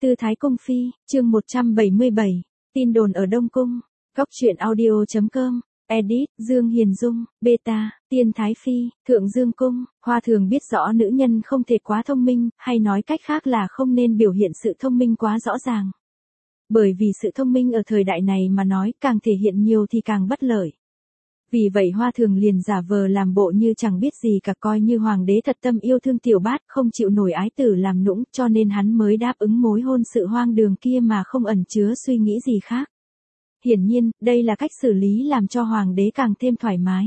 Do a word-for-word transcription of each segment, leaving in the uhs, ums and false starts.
Tư Thái Cung Phi, chương một trăm bảy mươi bảy, tin đồn ở Đông Cung, góc truyện audio chấm com, edit, Dương Hiền Dung, beta, Tiên Thái Phi, Thượng Dương Cung. Hoa Thường biết rõ nữ nhân không thể quá thông minh, hay nói cách khác là không nên biểu hiện sự thông minh quá rõ ràng. Bởi vì sự thông minh ở thời đại này mà nói càng thể hiện nhiều thì càng bất lợi. Vì vậy Hoa Thường liền giả vờ làm bộ như chẳng biết gì cả, coi như hoàng đế thật tâm yêu thương tiểu bát, không chịu nổi ái tử làm nũng, cho nên hắn mới đáp ứng mối hôn sự hoang đường kia mà không ẩn chứa suy nghĩ gì khác. Hiển nhiên, đây là cách xử lý làm cho hoàng đế càng thêm thoải mái.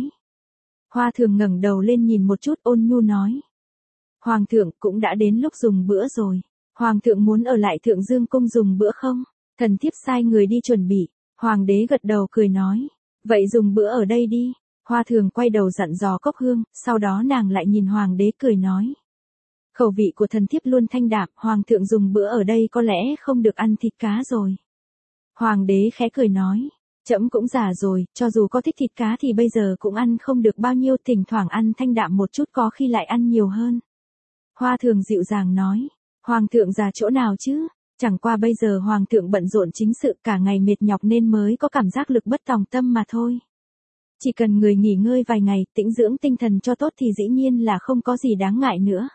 Hoa Thường ngẩng đầu lên nhìn một chút, ôn nhu nói: Hoàng thượng, cũng đã đến lúc dùng bữa rồi. Hoàng thượng muốn ở lại Thượng Dương Cung dùng bữa không? Thần thiếp sai người đi chuẩn bị. Hoàng đế gật đầu cười nói: Vậy dùng bữa ở đây đi. Hoa Thường quay đầu dặn dò Cốc Hương, sau đó nàng lại nhìn hoàng đế cười nói: Khẩu vị của thần thiếp luôn thanh đạm, hoàng thượng dùng bữa ở đây có lẽ không được ăn thịt cá rồi. Hoàng đế khẽ cười nói: Trẫm cũng già rồi, cho dù có thích thịt cá thì bây giờ cũng ăn không được bao nhiêu, thỉnh thoảng ăn thanh đạm một chút, có khi lại ăn nhiều hơn. Hoa Thường dịu dàng nói: Hoàng thượng già chỗ nào chứ? Chẳng qua bây giờ hoàng thượng bận rộn chính sự, cả ngày mệt nhọc nên mới có cảm giác lực bất tòng tâm mà thôi. Chỉ cần người nghỉ ngơi vài ngày, tĩnh dưỡng tinh thần cho tốt thì dĩ nhiên là không có gì đáng ngại nữa.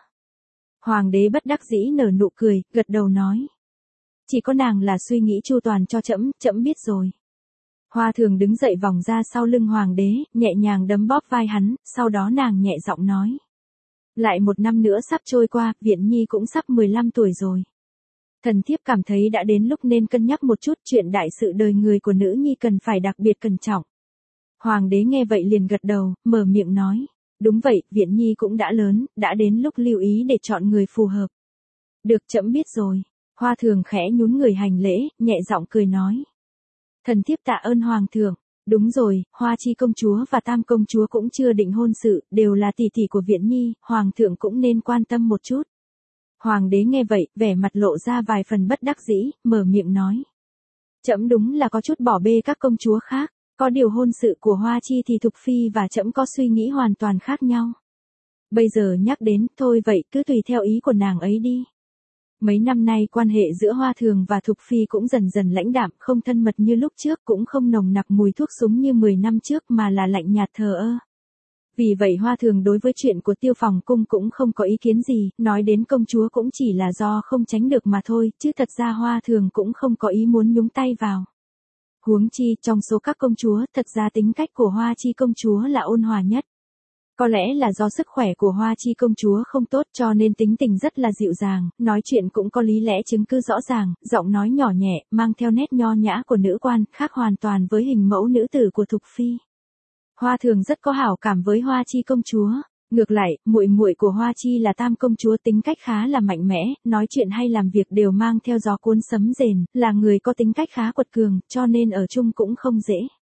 Hoàng đế bất đắc dĩ nở nụ cười, gật đầu nói: Chỉ có nàng là suy nghĩ chu toàn cho trẫm, trẫm biết rồi. Hoa Thường đứng dậy vòng ra sau lưng hoàng đế, nhẹ nhàng đấm bóp vai hắn, sau đó nàng nhẹ giọng nói: Lại một năm nữa sắp trôi qua, Viện Nhi cũng sắp mười lăm tuổi rồi. Thần thiếp cảm thấy đã đến lúc nên cân nhắc một chút, chuyện đại sự đời người của nữ nhi cần phải đặc biệt cẩn trọng. Hoàng đế nghe vậy liền gật đầu, mở miệng nói: Đúng vậy, Viện Nhi cũng đã lớn, đã đến lúc lưu ý để chọn người phù hợp. Được, trẫm biết rồi. Hoa Thường khẽ nhún người hành lễ, nhẹ giọng cười nói: Thần thiếp tạ ơn hoàng thượng. Đúng rồi, Hoa Chi công chúa và Tam công chúa cũng chưa định hôn sự, đều là tỷ tỷ của Viện Nhi, hoàng thượng cũng nên quan tâm một chút. Hoàng đế nghe vậy, vẻ mặt lộ ra vài phần bất đắc dĩ, mở miệng nói: Trẫm đúng là có chút bỏ bê các công chúa khác, có điều hôn sự của Hoa Chi thì Thục Phi và trẫm có suy nghĩ hoàn toàn khác nhau. Bây giờ nhắc đến, thôi vậy cứ tùy theo ý của nàng ấy đi. Mấy năm nay quan hệ giữa Hoa Thường và Thục Phi cũng dần dần lãnh đạm, không thân mật như lúc trước, cũng không nồng nặc mùi thuốc súng như mười năm trước mà là lạnh nhạt thờ ơ. Vì vậy Hoa Thường đối với chuyện của Tiêu Phòng Cung cũng không có ý kiến gì, nói đến công chúa cũng chỉ là do không tránh được mà thôi, chứ thật ra Hoa Thường cũng không có ý muốn nhúng tay vào. Huống chi, trong số các công chúa, thật ra tính cách của Hoa Chi công chúa là ôn hòa nhất. Có lẽ là do sức khỏe của Hoa Chi công chúa không tốt cho nên tính tình rất là dịu dàng, nói chuyện cũng có lý lẽ chứng cứ rõ ràng, giọng nói nhỏ nhẹ, mang theo nét nho nhã của nữ quan, khác hoàn toàn với hình mẫu nữ tử của Thục Phi. Hoa Thường rất có hảo cảm với Hoa Chi công chúa. Ngược lại, muội muội của Hoa Chi là Tam công chúa tính cách khá là mạnh mẽ, nói chuyện hay làm việc đều mang theo gió cuốn sấm rền, là người có tính cách khá quật cường, cho nên ở chung cũng không dễ.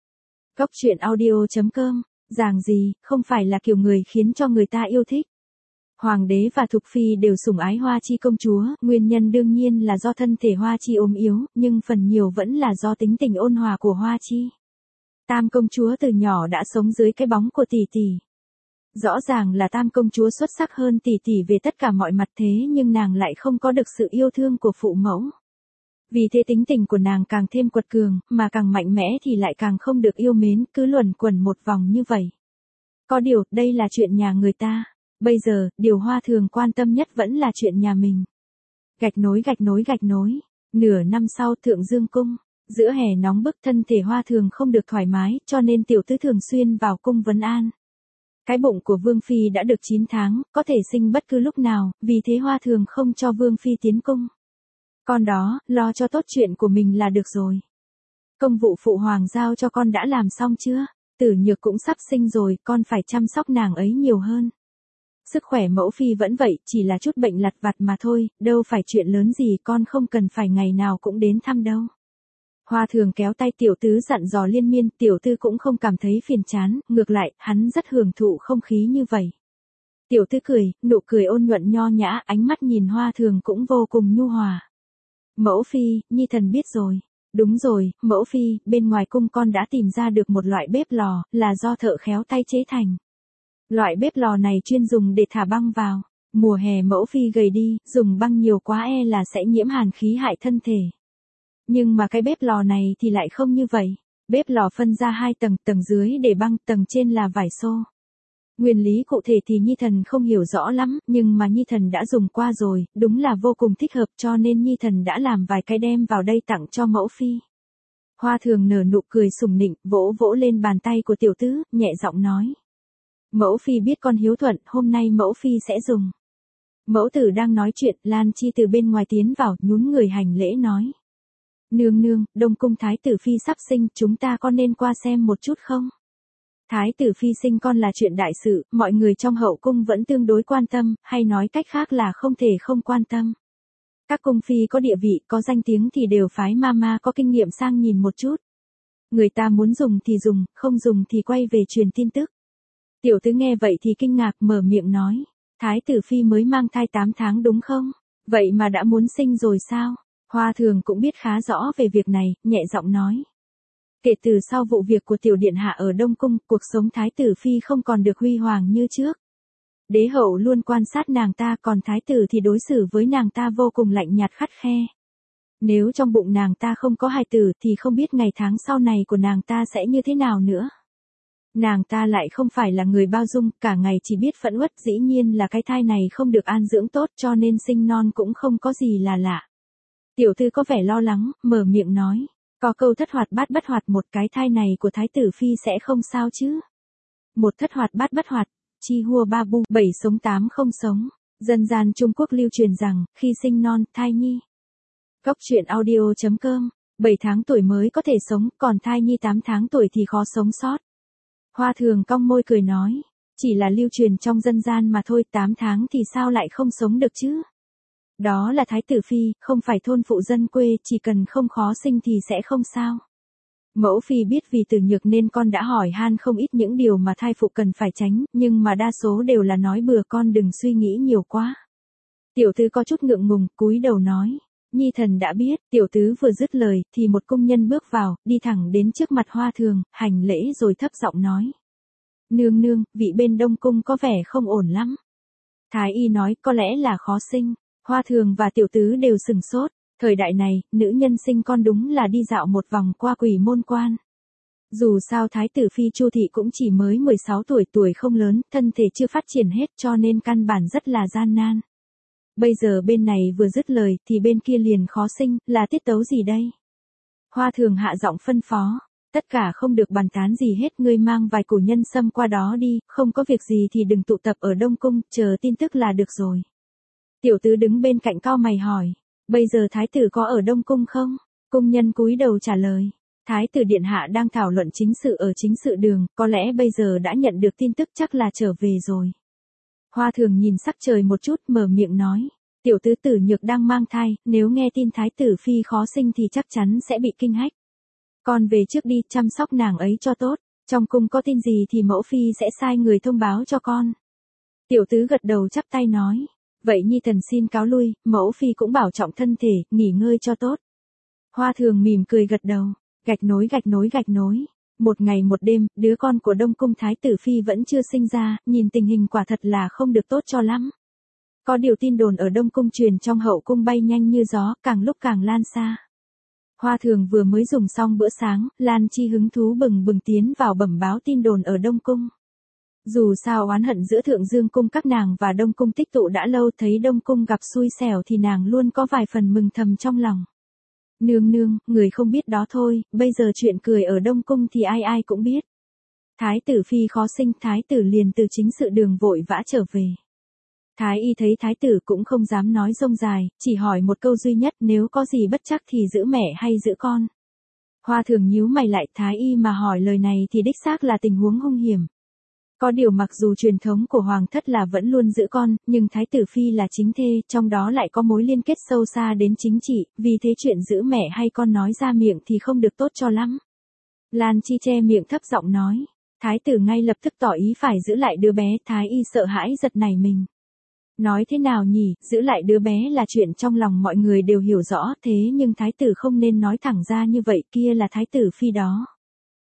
Góc truyện audio chấm com, giảng gì, không phải là kiểu người khiến cho người ta yêu thích. Hoàng đế và Thục Phi đều sủng ái Hoa Chi công chúa, nguyên nhân đương nhiên là do thân thể Hoa Chi ốm yếu, nhưng phần nhiều vẫn là do tính tình ôn hòa của Hoa Chi. Tam công chúa từ nhỏ đã sống dưới cái bóng của tỷ tỷ. Rõ ràng là Tam công chúa xuất sắc hơn tỷ tỷ về tất cả mọi mặt, thế nhưng nàng lại không có được sự yêu thương của phụ mẫu. Vì thế tính tình của nàng càng thêm quật cường, mà càng mạnh mẽ thì lại càng không được yêu mến, cứ luẩn quẩn một vòng như vậy. Có điều, đây là chuyện nhà người ta. Bây giờ, điều Hoa Thường quan tâm nhất vẫn là chuyện nhà mình. Gạch nối gạch nối gạch nối. Nửa năm sau, Thượng Dương Cung. Giữa hè nóng bức, thân thể Hoa Thường không được thoải mái, cho nên tiểu tứ thường xuyên vào cung vấn an. Cái bụng của Vương Phi đã được chín tháng, có thể sinh bất cứ lúc nào, vì thế Hoa Thường không cho Vương Phi tiến cung. Con đó, lo cho tốt chuyện của mình là được rồi. Công vụ phụ hoàng giao cho con đã làm xong chưa? Tử Nhược cũng sắp sinh rồi, con phải chăm sóc nàng ấy nhiều hơn. Sức khỏe mẫu phi vẫn vậy, chỉ là chút bệnh lặt vặt mà thôi, đâu phải chuyện lớn gì, con không cần phải ngày nào cũng đến thăm đâu. Hoa Thường kéo tay tiểu tứ dặn dò liên miên, tiểu tư cũng không cảm thấy phiền chán, ngược lại, hắn rất hưởng thụ không khí như vậy. Tiểu tư cười, nụ cười ôn nhuận nho nhã, ánh mắt nhìn Hoa Thường cũng vô cùng nhu hòa. Mẫu phi, nhi thần biết rồi. Đúng rồi, mẫu phi, bên ngoài cung con đã tìm ra được một loại bếp lò, là do thợ khéo tay chế thành. Loại bếp lò này chuyên dùng để thả băng vào. Mùa hè mẫu phi gầy đi, dùng băng nhiều quá e là sẽ nhiễm hàn khí hại thân thể. Nhưng mà cái bếp lò này thì lại không như vậy. Bếp lò phân ra hai tầng, tầng dưới để băng, tầng trên là vải xô. Nguyên lý cụ thể thì Nhi Thần không hiểu rõ lắm, nhưng mà Nhi Thần đã dùng qua rồi, đúng là vô cùng thích hợp cho nên Nhi Thần đã làm vài cái đem vào đây tặng cho mẫu phi. Hoa Thường nở nụ cười sủng nịnh, vỗ vỗ lên bàn tay của tiểu tứ, nhẹ giọng nói. Mẫu phi biết con hiếu thuận, hôm nay mẫu phi sẽ dùng. Mẫu tử đang nói chuyện, Lan Chi từ bên ngoài tiến vào, nhún người hành lễ nói. Nương nương, Đông Cung Thái tử phi sắp sinh, chúng ta có nên qua xem một chút không? Thái tử phi sinh con là chuyện đại sự, mọi người trong hậu cung vẫn tương đối quan tâm, hay nói cách khác là không thể không quan tâm. Các cung phi có địa vị, có danh tiếng thì đều phái mama có kinh nghiệm sang nhìn một chút. Người ta muốn dùng thì dùng, không dùng thì quay về truyền tin tức. Tiểu tứ nghe vậy thì kinh ngạc mở miệng nói. Thái tử phi mới mang thai tám tháng đúng không? Vậy mà đã muốn sinh rồi sao? Hoa Thường cũng biết khá rõ về việc này, nhẹ giọng nói. Kể từ sau vụ việc của tiểu điện hạ ở Đông Cung, cuộc sống thái tử phi không còn được huy hoàng như trước. Đế hậu luôn quan sát nàng ta, còn thái tử thì đối xử với nàng ta vô cùng lạnh nhạt khắt khe. Nếu trong bụng nàng ta không có hài tử thì không biết ngày tháng sau này của nàng ta sẽ như thế nào nữa. Nàng ta lại không phải là người bao dung, cả ngày chỉ biết phẫn uất, dĩ nhiên là cái thai này không được an dưỡng tốt cho nên sinh non cũng không có gì là lạ. Tiểu thư có vẻ lo lắng, mở miệng nói. Có câu thất hoạt bát bất hoạt, một cái thai này của thái tử phi sẽ không sao chứ. Một thất hoạt bát bất hoạt, chi hua ba bu, bảy sống tám không sống. Dân gian Trung Quốc lưu truyền rằng, khi sinh non, thai nhi. Góc truyện audio chấm com, bảy tháng tuổi mới có thể sống, còn thai nhi tám tháng tuổi thì khó sống sót. Hoa Thường cong môi cười nói, chỉ là lưu truyền trong dân gian mà thôi, tám tháng thì sao lại không sống được chứ? Đó là thái tử phi, không phải thôn phụ dân quê, chỉ cần không khó sinh thì sẽ không sao. Mẫu phi biết vì Tử Nhược nên con đã hỏi han không ít những điều mà thai phụ cần phải tránh, nhưng mà đa số đều là nói bừa, con đừng suy nghĩ nhiều quá. Tiểu tứ có chút ngượng ngùng, cúi đầu nói. Nhi thần đã biết, tiểu tứ vừa dứt lời, thì một cung nhân bước vào, đi thẳng đến trước mặt Hoa Thường, hành lễ rồi thấp giọng nói. Nương nương, vị bên Đông Cung có vẻ không ổn lắm. Thái y nói có lẽ là khó sinh. Hoa Thường và tiểu tứ đều sừng sốt. Thời đại này, nữ nhân sinh con đúng là đi dạo một vòng qua quỷ môn quan. Dù sao thái tử phi Chu Thị cũng chỉ mới mười sáu tuổi, tuổi không lớn, thân thể chưa phát triển hết cho nên căn bản rất là gian nan. Bây giờ bên này vừa dứt lời thì bên kia liền khó sinh, là tiết tấu gì đây? Hoa Thường hạ giọng phân phó, tất cả không được bàn tán gì hết, ngươi mang vài củ nhân sâm qua đó đi, không có việc gì thì đừng tụ tập ở Đông Cung, chờ tin tức là được rồi. Tiểu tứ đứng bên cạnh cau mày hỏi, bây giờ thái tử có ở Đông Cung không? Cung nhân cúi đầu trả lời, thái tử điện hạ đang thảo luận chính sự ở chính sự đường, có lẽ bây giờ đã nhận được tin tức, chắc là trở về rồi. Hoa Thường nhìn sắc trời một chút, mở miệng nói, tiểu tứ Tử Nhược đang mang thai, nếu nghe tin thái tử phi khó sinh thì chắc chắn sẽ bị kinh hách. Con về trước đi, chăm sóc nàng ấy cho tốt, trong cung có tin gì thì mẫu phi sẽ sai người thông báo cho con. Tiểu tứ gật đầu chắp tay nói, vậy Nhi thần xin cáo lui, mẫu phi cũng bảo trọng thân thể, nghỉ ngơi cho tốt. Hoa Thường mỉm cười gật đầu, gạch nối gạch nối gạch nối. Một ngày một đêm, đứa con của Đông Cung thái tử phi vẫn chưa sinh ra, nhìn tình hình quả thật là không được tốt cho lắm. Có điều tin đồn ở Đông Cung truyền trong hậu cung bay nhanh như gió, càng lúc càng lan xa. Hoa Thường vừa mới dùng xong bữa sáng, Lan Chi hứng thú bừng bừng tiến vào bẩm báo tin đồn ở Đông Cung. Dù sao oán hận giữa Thượng Dương Cung các nàng và Đông Cung tích tụ đã lâu, thấy Đông Cung gặp xui xẻo thì nàng luôn có vài phần mừng thầm trong lòng. Nương nương, người không biết đó thôi, bây giờ chuyện cười ở Đông Cung thì ai ai cũng biết. Thái tử phi khó sinh, thái tử liền từ chính sự đường vội vã trở về. Thái y thấy thái tử cũng không dám nói rông dài, chỉ hỏi một câu duy nhất, nếu có gì bất chắc thì giữ mẹ hay giữ con. Hoa Thường nhíu mày lại, thái y mà hỏi lời này thì đích xác là tình huống hung hiểm. Có điều mặc dù truyền thống của hoàng thất là vẫn luôn giữ con, nhưng thái tử phi là chính thê, trong đó lại có mối liên kết sâu xa đến chính trị, vì thế chuyện giữ mẹ hay con nói ra miệng thì không được tốt cho lắm. Lan Chi che miệng thấp giọng nói, thái tử ngay lập tức tỏ ý phải giữ lại đứa bé, thái y sợ hãi giật nảy mình. Nói thế nào nhỉ, giữ lại đứa bé là chuyện trong lòng mọi người đều hiểu rõ, thế nhưng thái tử không nên nói thẳng ra như vậy, kia là thái tử phi đó.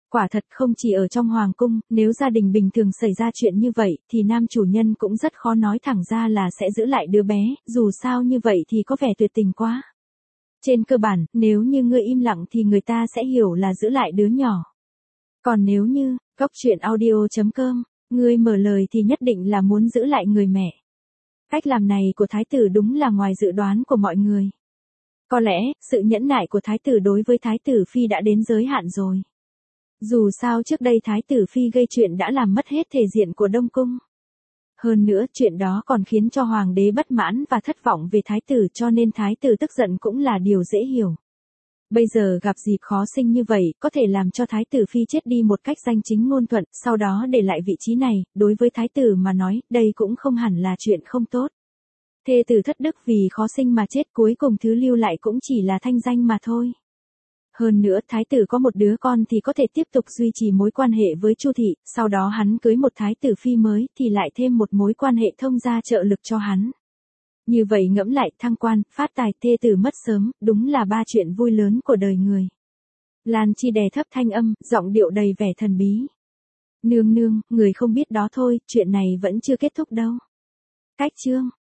Quả thật không chỉ ở trong hoàng cung, nếu gia đình bình thường xảy ra chuyện như vậy, thì nam chủ nhân cũng rất khó nói thẳng ra là sẽ giữ lại đứa bé, dù sao như vậy thì có vẻ tuyệt tình quá. Trên cơ bản, nếu như ngươi im lặng thì người ta sẽ hiểu là giữ lại đứa nhỏ. Còn nếu như, góc truyện audio chấm com, ngươi mở lời thì nhất định là muốn giữ lại người mẹ. Cách làm này của thái tử đúng là ngoài dự đoán của mọi người. Có lẽ, sự nhẫn nại của thái tử đối với thái tử phi đã đến giới hạn rồi. Dù sao trước đây thái tử phi gây chuyện đã làm mất hết thể diện của Đông Cung. Hơn nữa chuyện đó còn khiến cho hoàng đế bất mãn và thất vọng về thái tử, cho nên thái tử tức giận cũng là điều dễ hiểu. Bây giờ gặp dịp khó sinh như vậy, có thể làm cho thái tử phi chết đi một cách danh chính ngôn thuận, sau đó để lại vị trí này, đối với thái tử mà nói, đây cũng không hẳn là chuyện không tốt. Thê tử thất đức vì khó sinh mà chết, cuối cùng thứ lưu lại cũng chỉ là thanh danh mà thôi. Hơn nữa thái tử có một đứa con thì có thể tiếp tục duy trì mối quan hệ với Chu thị, sau đó hắn cưới một thái tử phi mới thì lại thêm một mối quan hệ thông gia trợ lực cho hắn. Như vậy ngẫm lại, thăng quan, phát tài, thê tử mất sớm, đúng là ba chuyện vui lớn của đời người. Lan Chi đè thấp thanh âm, giọng điệu đầy vẻ thần bí. Nương nương, người không biết đó thôi, chuyện này vẫn chưa kết thúc đâu. Cách chương